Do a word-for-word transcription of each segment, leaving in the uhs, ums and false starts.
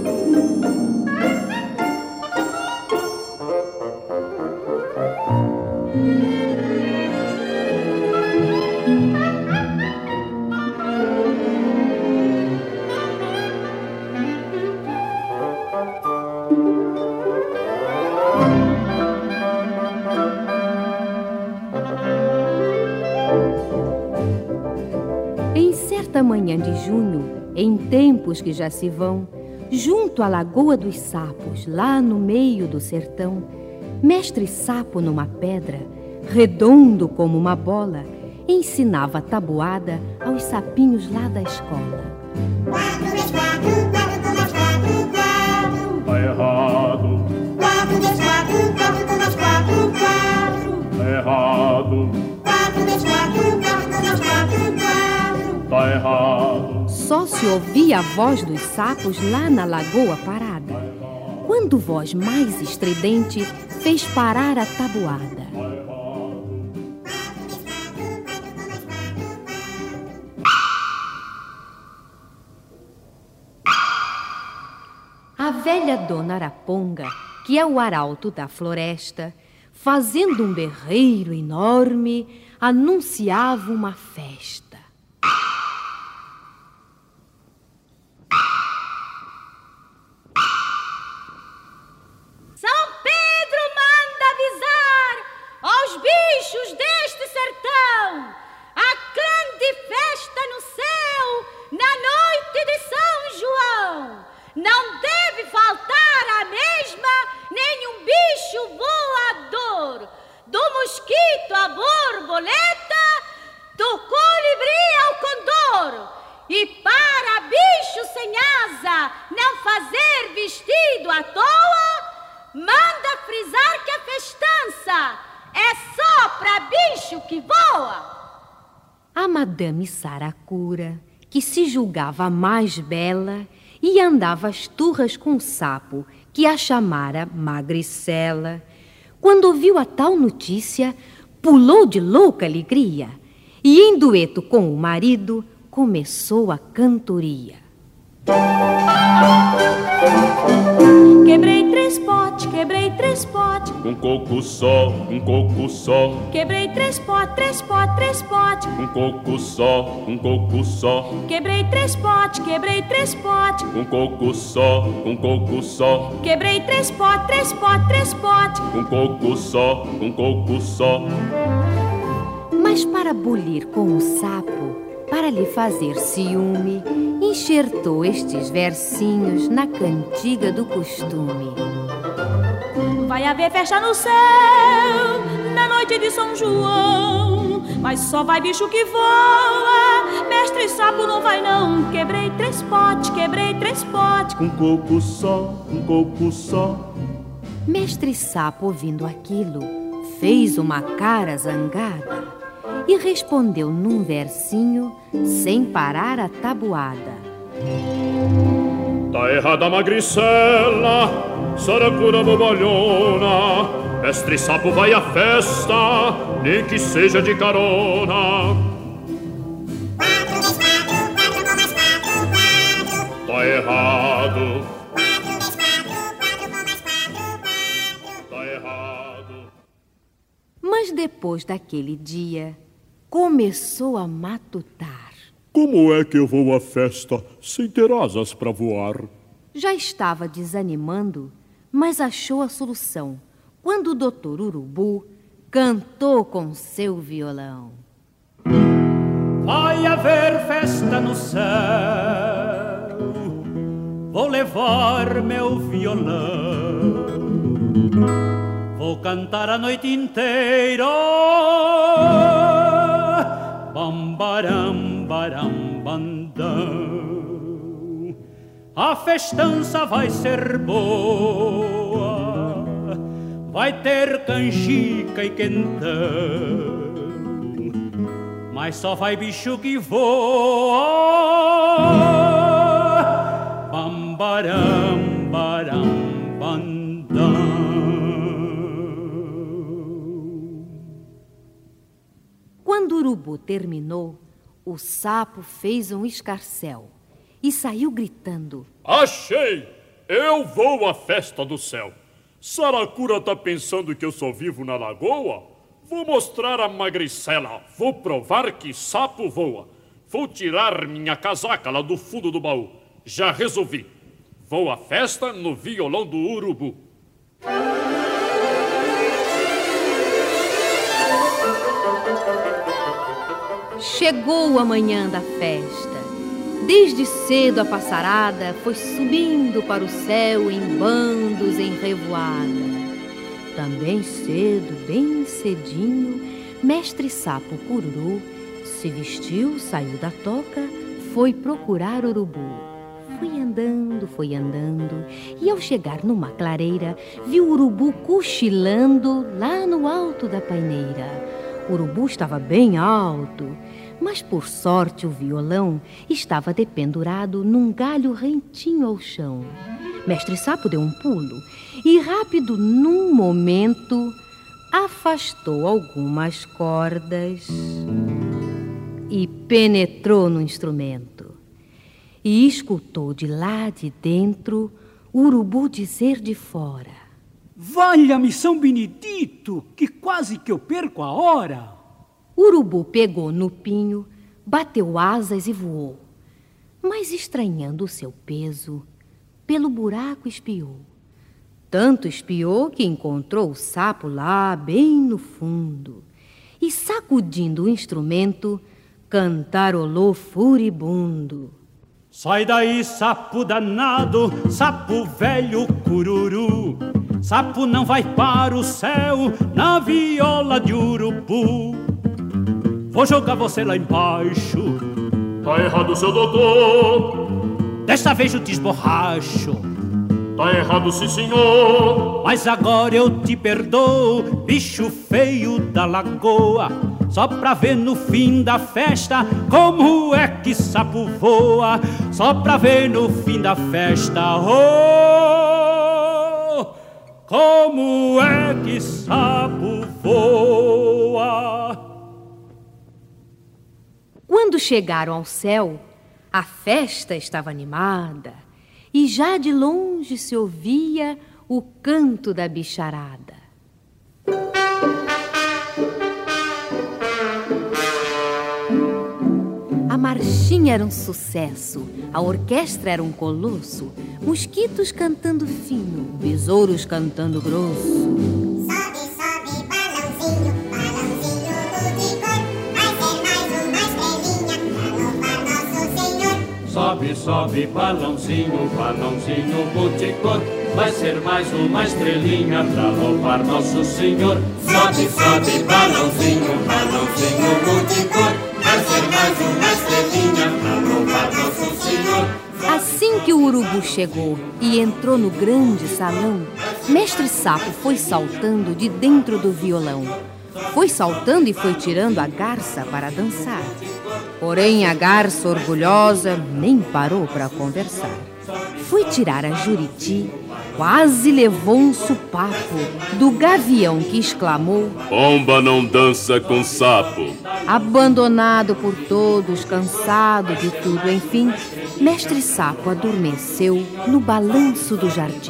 Manhã de junho, em tempos que já se vão, junto à Lagoa dos Sapos, lá no meio do sertão, Mestre Sapo numa pedra, redondo como uma bola, ensinava tabuada aos sapinhos lá da escola. Quatro vezes quatro, quatro mais quatro, quatro. Tá errado. Quatro vezes quatro, quatro mais quatro, quatro. Tá errado. Quatro vezes quatro, quatro mais quatro, quatro. Tá errado. Só se ouvia a voz dos sapos lá na lagoa parada, quando voz mais estridente fez parar a tabuada. A velha Dona Araponga, que é o arauto da floresta, fazendo um berreiro enorme, anunciava uma festa. São Pedro manda avisar aos bichos deste sertão a grande festa no céu na noite de São João. Não deve faltar a mesma nenhum bicho voador, do mosquito à borboleta, do colibri ao condor. E para bicho sem asa não fazer vestido à toa, manda frisar que a festança é só pra bicho que voa. A Madame Saracura, que se julgava a mais bela, e andava às turras com o sapo, que a chamara Magricela, quando ouviu a tal notícia, pulou de louca alegria e, em dueto com o marido, começou a cantoria. Quebrei três potes, quebrei três potes. Um coco só, um coco só. Quebrei três potes, três potes, três potes. Um coco só, um coco só. Quebrei três potes, quebrei três potes. Um coco só, um coco só. Quebrei três potes, três potes, três potes. Um coco só, um coco só. Mas para bulir com o sapo, para lhe fazer ciúme, enxertou estes versinhos na cantiga do costume. Vai haver festa no céu na noite de São João, mas só vai bicho que voa, mestre sapo não vai não. Quebrei três potes, quebrei três potes. Um coco só, um coco só. Mestre Sapo, ouvindo aquilo, fez uma cara zangada e respondeu num versinho, sem parar a tabuada. Tá errada a Magricela, Saracura bobalhona. Mestre Sapo vai à festa, nem que seja de carona. Quatro vezes quatro, quatro com mais quatro, quatro. Tá errado. Quatro vezes quatro, quatro com mais quatro, quatro. Tá errado. Mas depois daquele dia, começou a matutar. Como é que eu vou à festa sem ter asas para voar? Já estava desanimando, mas achou a solução quando o doutor Urubu cantou com seu violão. Vai haver festa no céu, vou levar meu violão, vou cantar a noite inteira, bambaram, baram, bandão. A festança vai ser boa, vai ter canjica e quentão, mas só vai bicho que voa, bambaram, baram, bandão. Quando o urubu terminou, o sapo fez um escarcéu e saiu gritando: Achei! eu vou à festa do céu. Saracura tá pensando que eu só vivo na lagoa? Vou mostrar a magricela, vou provar que sapo voa. Vou tirar minha casaca lá do fundo do baú. Já resolvi. Vou à festa no violão do urubu. Chegou a manhã da festa. Desde cedo a passarada foi subindo para o céu em bandos, em revoada. Também cedo, bem cedinho, mestre sapo cururu se vestiu, saiu da toca, foi procurar urubu. Foi andando, foi andando, e ao chegar numa clareira, viu o urubu cochilando lá no alto da paineira. O urubu estava bem alto, mas por sorte o violão estava dependurado num galho rentinho ao chão. Mestre Sapo deu um pulo e, rápido num momento, afastou algumas cordas e penetrou no instrumento. E escutou de lá de dentro o urubu dizer de fora: Valha-me São Benedito, que quase que eu perco a hora. O urubu pegou no pinho, bateu asas e voou. Mas, estranhando o seu peso, pelo buraco espiou. Tanto espiou que encontrou o sapo lá bem no fundo. E, sacudindo o instrumento, cantarolou furibundo: Sai daí, sapo danado, sapo velho cururu. Sapo não vai para o céu na viola de urubu. Vou jogar você lá embaixo. Tá errado, seu doutor. Desta vez eu te esborracho. Tá errado, sim, senhor. Mas agora eu te perdoo, bicho feio da lagoa. Só pra ver no fim da festa como é que sapo voa. Só pra ver no fim da festa, oh, como é que sapo voa. Quando chegaram ao céu, a festa estava animada e já de longe se ouvia o canto da bicharada. A marchinha era um sucesso, a orquestra era um colosso, mosquitos cantando fino, besouros cantando grosso. Sobe, sobe, balãozinho, balãozinho multicor. Vai ser mais uma estrelinha pra louvar nosso Senhor. Sobe, sobe, balãozinho, balãozinho multicor. Vai ser mais uma estrelinha pra louvar nosso Senhor. Sobe, sobe, balãozinho, balãozinho multicor. Vai ser mais uma estrelinha pra louvar nosso Senhor. Assim que o urubu chegou e entrou no grande salão, mestre Sapo foi saltando de dentro do violão. Foi saltando e foi tirando a garça para dançar. Porém, a garça orgulhosa nem parou para conversar. Foi tirar a Juriti, quase levou um supapo do gavião que exclamou: Pomba não dança com sapo. Abandonado por todos, cansado de tudo, enfim, mestre Sapo adormeceu no balanço do jardim.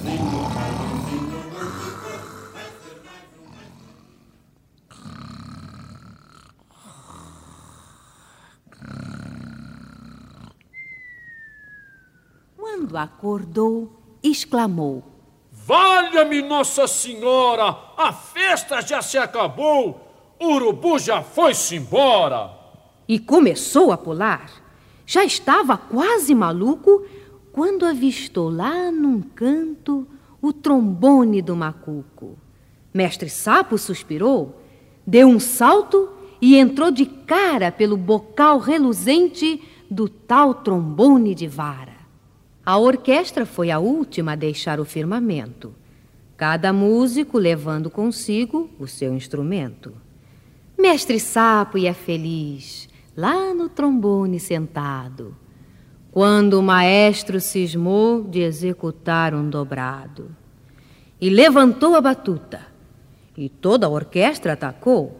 Quando acordou, exclamou: Valha-me Nossa Senhora! A festa já se acabou! O urubu já foi-se embora! E começou a pular. Já estava quase maluco quando avistou lá num canto o trombone do macuco. Mestre Sapo suspirou, deu um salto e entrou de cara pelo bocal reluzente do tal trombone de vara. A orquestra foi a última a deixar o firmamento, cada músico levando consigo o seu instrumento. Mestre Sapo ia feliz, lá no trombone sentado, quando o maestro cismou de executar um dobrado. E levantou a batuta, e toda a orquestra atacou.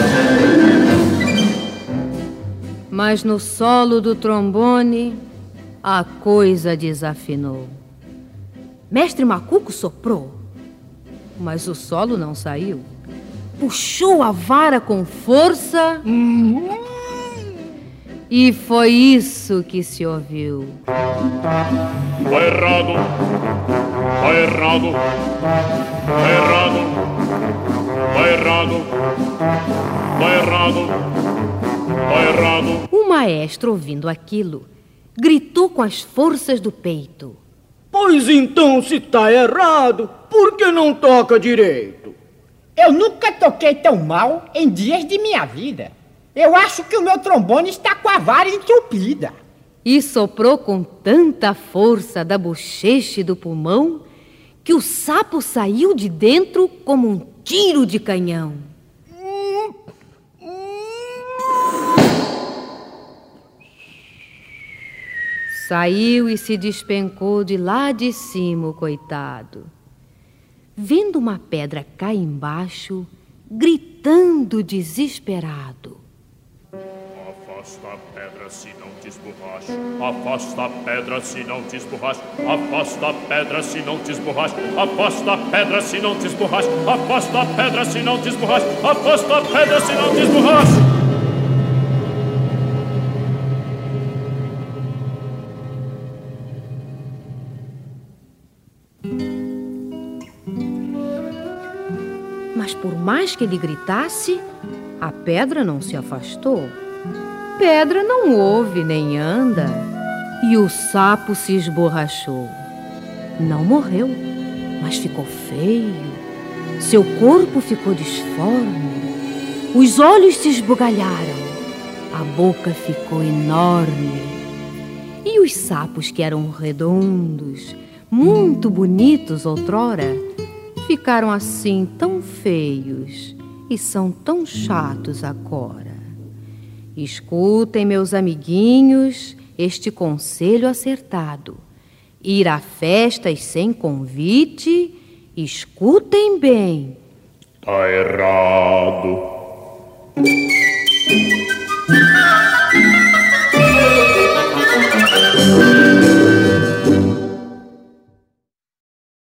Mas no solo do trombone, a coisa desafinou. Mestre Macuco soprou, mas o solo não saiu. Puxou a vara com força e foi isso que se ouviu. Tá errado, tá errado, tá errado, tá errado, tá errado, tá errado. O maestro, ouvindo aquilo, gritou com as forças do peito: Pois então, se tá errado, por que não toca direito? Eu nunca toquei tão mal em dias de minha vida. Eu acho que o meu trombone está com a vara entupida. E soprou com tanta força da bochecha e do pulmão que o sapo saiu de dentro como um tiro de canhão. Saiu e se despencou de lá de cima, o coitado. Vendo uma pedra cair embaixo, gritando desesperado: Afasta a pedra se não te esborracha. Afasta a pedra se não te esborracha. Afasta a pedra se não te esborracha. Afasta a pedra se não te esborracha. Afasta a pedra se não te esborracha. Afasta a pedra se não te esborracha. Mas por mais que ele gritasse, a pedra não se afastou. Pedra não ouve nem anda. E o sapo se esborrachou. Não morreu, mas ficou feio. Seu corpo ficou disforme. Os olhos se esbugalharam. A boca ficou enorme. E os sapos, que eram redondos, muito bonitos outrora, ficaram assim tão feios e são tão chatos agora. Escutem, meus amiguinhos, este conselho acertado. Ir a festas sem convite, escutem bem. Tá errado.